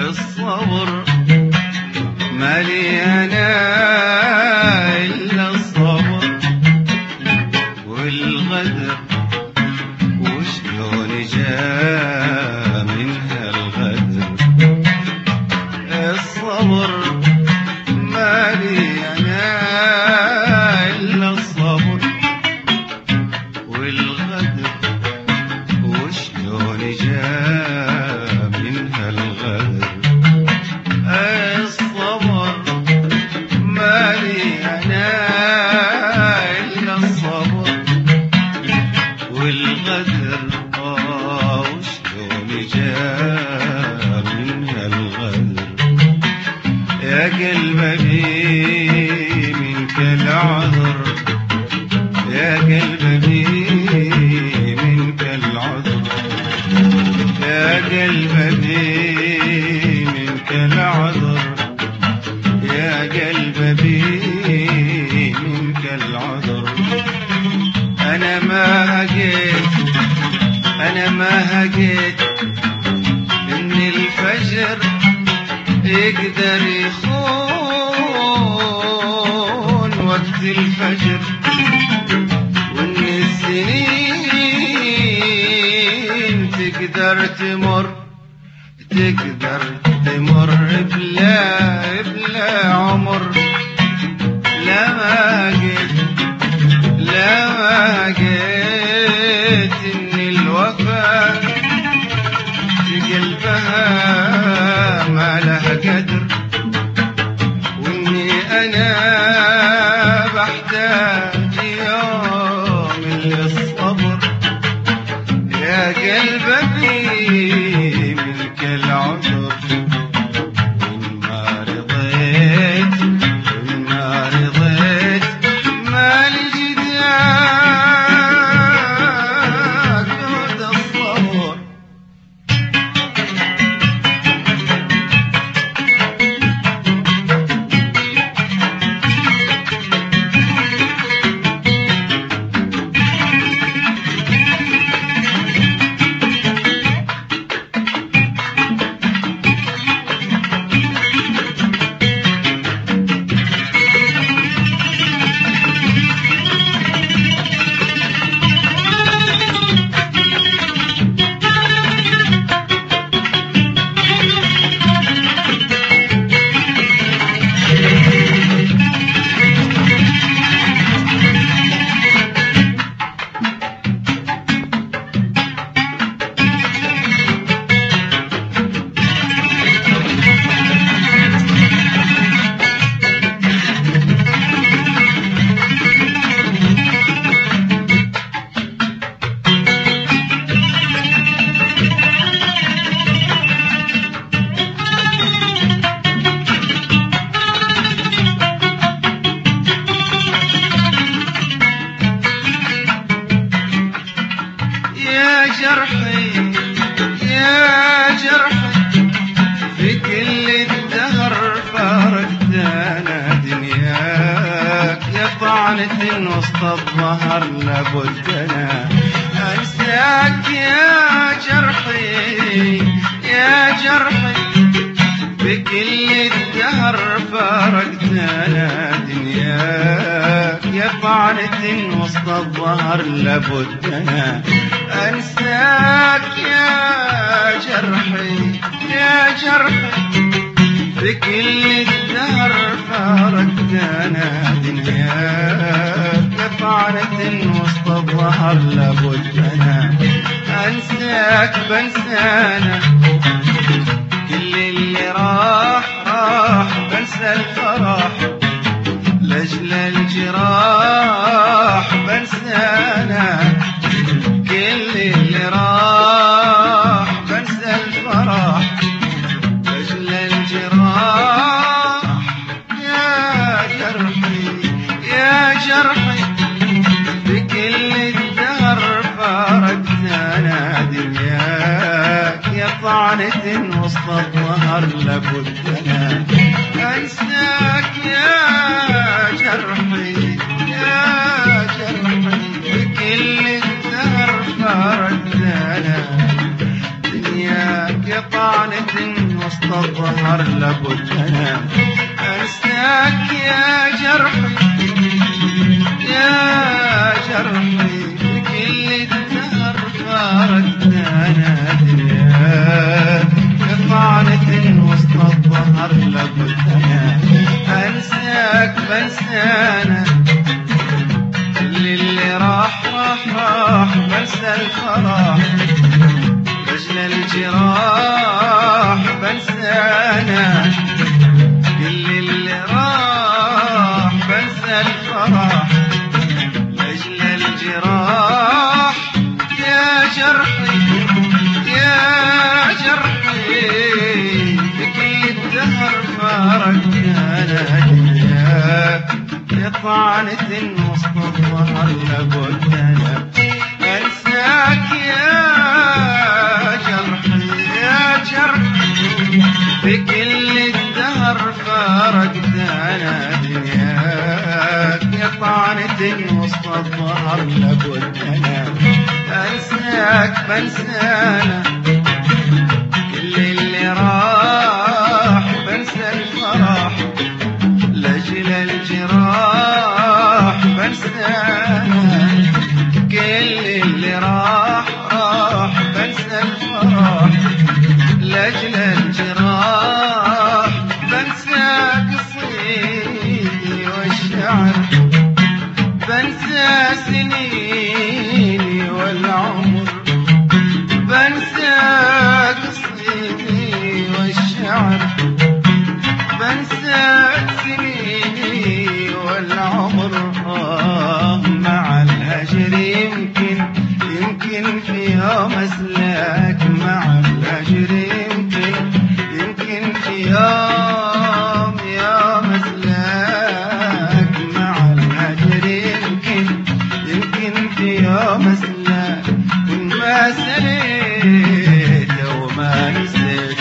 الصبر مالي أنا إلا الصبر والغدر وشلون جاء منها الغدر. الصبر مالي أنا إلا الصبر والغدر وشلون جاء منها الغدر. الصبر مالي أنا إلا الصبر والغدر وشلون جاء منها الغدر. يا قلبي منك العذر يا قلبي منك العذر يا قلبي منك العذر يا قلبي منك العذر. أنا ما هقيت إن الفجر يقدر يخون وقت الفجر وإن السنين تقدر تمر بلا عمر. لا ما قيت إن الوفاء في قلبها ما لها قدر وإني أنا بحتاج يوم للصبر. يا قلبي منك العذر وإن ما رضيت ما لي جداك بعد الصبر. يا جرحي في كل الدهر فارقتنا دنياك يا طعنة وسط الظهر لابدنا أنساك. يا جرحي في كل الدهر فارقتنا دنياك يا طعنة وسط الظهر لابدنا أنساك. يا جرحي في كل الدهر فارقتنا دنياك يا طعنة وسط الظهر لابدنا أنساك. بنسانا كل اللي راح بنسى الفرح لأجل الجراح. بنسانا كل اللي راح بنسى الفرح لأجل الجراح. يا جرحي في كل الدهر فارقتنا دنياك يا طعنة وسط الظهر لابدنا أنساك. يا جرحي في كل الدهر فارقتنا دنياك يا طعنة وسط الظهر لابد أنا أنساك يا جرحي يا جرحي بكل الدهر فارقتنا دنياك طعنة وسط الظهر لابد أنا أنساك بنسانا اللي راح بنسى الفرح أجل الجراح بنسانا اللي راح بنسى الفرح أجل الجراح يا جرحي يا جرحي بكل الدهر فارقتنا دنياك طعنة وسط الظهر لابد أنا أنساك يا جرحي يا جرحي بكل الدهر فارقتنا دنياك طعنة وسط الظهر لابد أنا أنساك بنسانا اللي راح بنسى الفرح لأجل الجراح بنسانا كل اللي راح بنسى الفرح لأجل الجراح بنسى قصيدي والشعر بنسى سنيني والعمر بنسى قصيدي والشعر بنسى سنيني والعمر مع الهجر يمكن في يوم أسلاك مع الهجر يمكن في يوم أسلاك مع الهجر يمكن في يوم أسلاك وإن ما سليت وما نسيت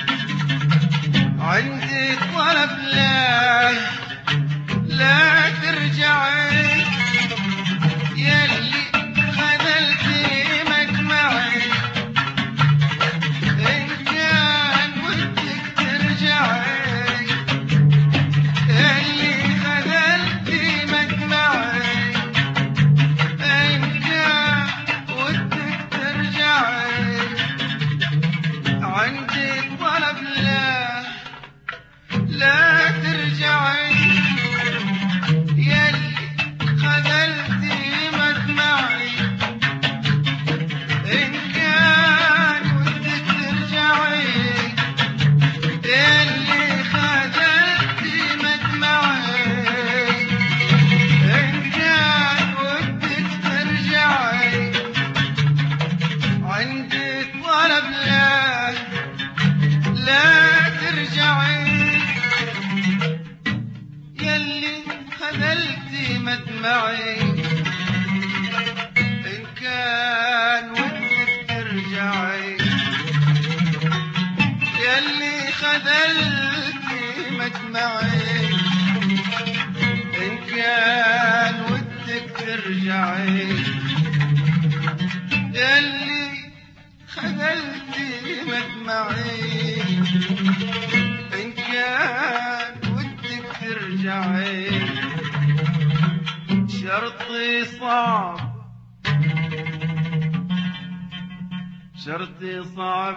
عندي طلب لا مدمعي إن كان ودك ترجعي يلي خذلتي مدمعي إن كان ودك ترجعي يلي خذلتي مدمعي إن كان ودك ترجعي شرطي صعب شرطي صعب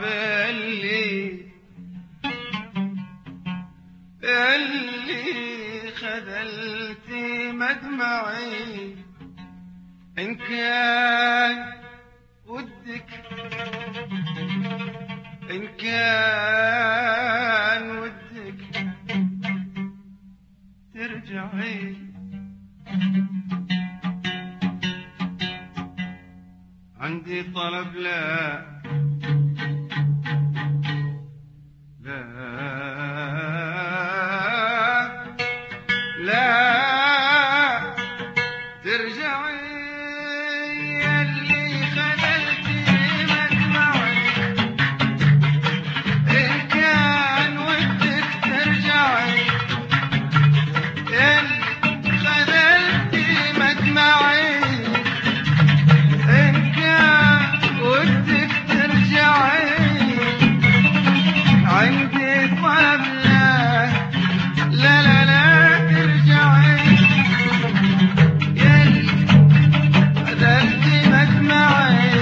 اللي خذلتي مدمعي إن كان ودك إن كان ودك ترجعي عندي طلب لا ترجعي يلي خذلتي مدمعي إن كان ودك ترجعي يلي خذلتي مدمعي إن كان ودك ترجعي عندي طلب لا ترجعي يلي خذلتي مدمعي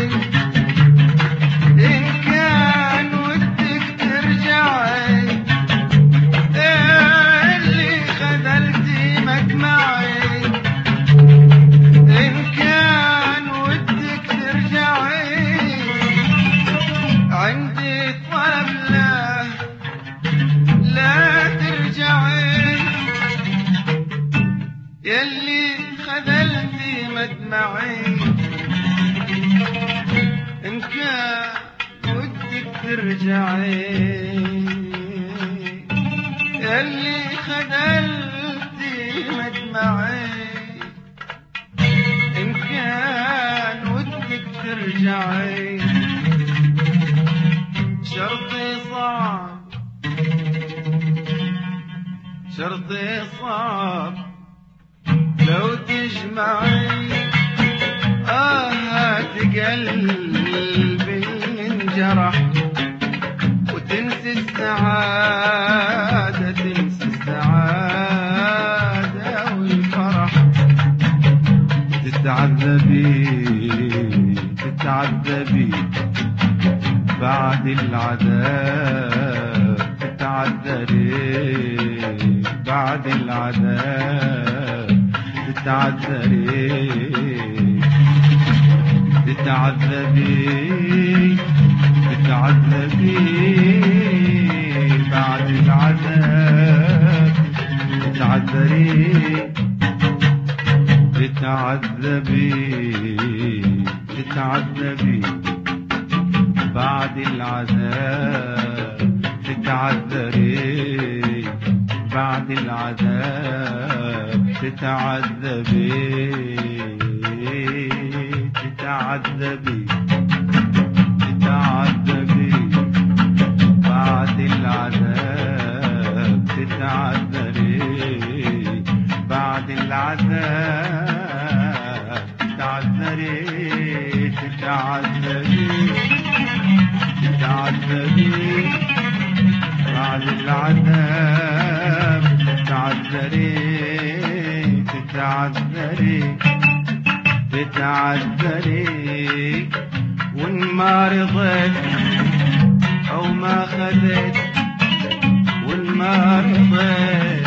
إن كان ودك ترجعي يلي خذلتي مدمعي إن كان ودك ترجعي عندي طلب لا ترجعي يلي خذلتي مدمعي إن كان ودك ترجعي يلي خذلتي مدمعي إن كان ودك ترجعي شرطي صعب شرطي صعب لو تجمعي قلبي انجرح وتنسي السعادة تنسي السعادة والفرح تتعذبي بعد العذاب تتعذري بعد العذاب تتعذبي بعد العذاب تتعذبي بعد العذاب تتعذري بعد العذاب تتعذبي بعد العذاب تتعذري بعد العذاب تتعذري بعد العذاب تتعذري وإن ما رضيت أو ما خذيت وإن ما رضيت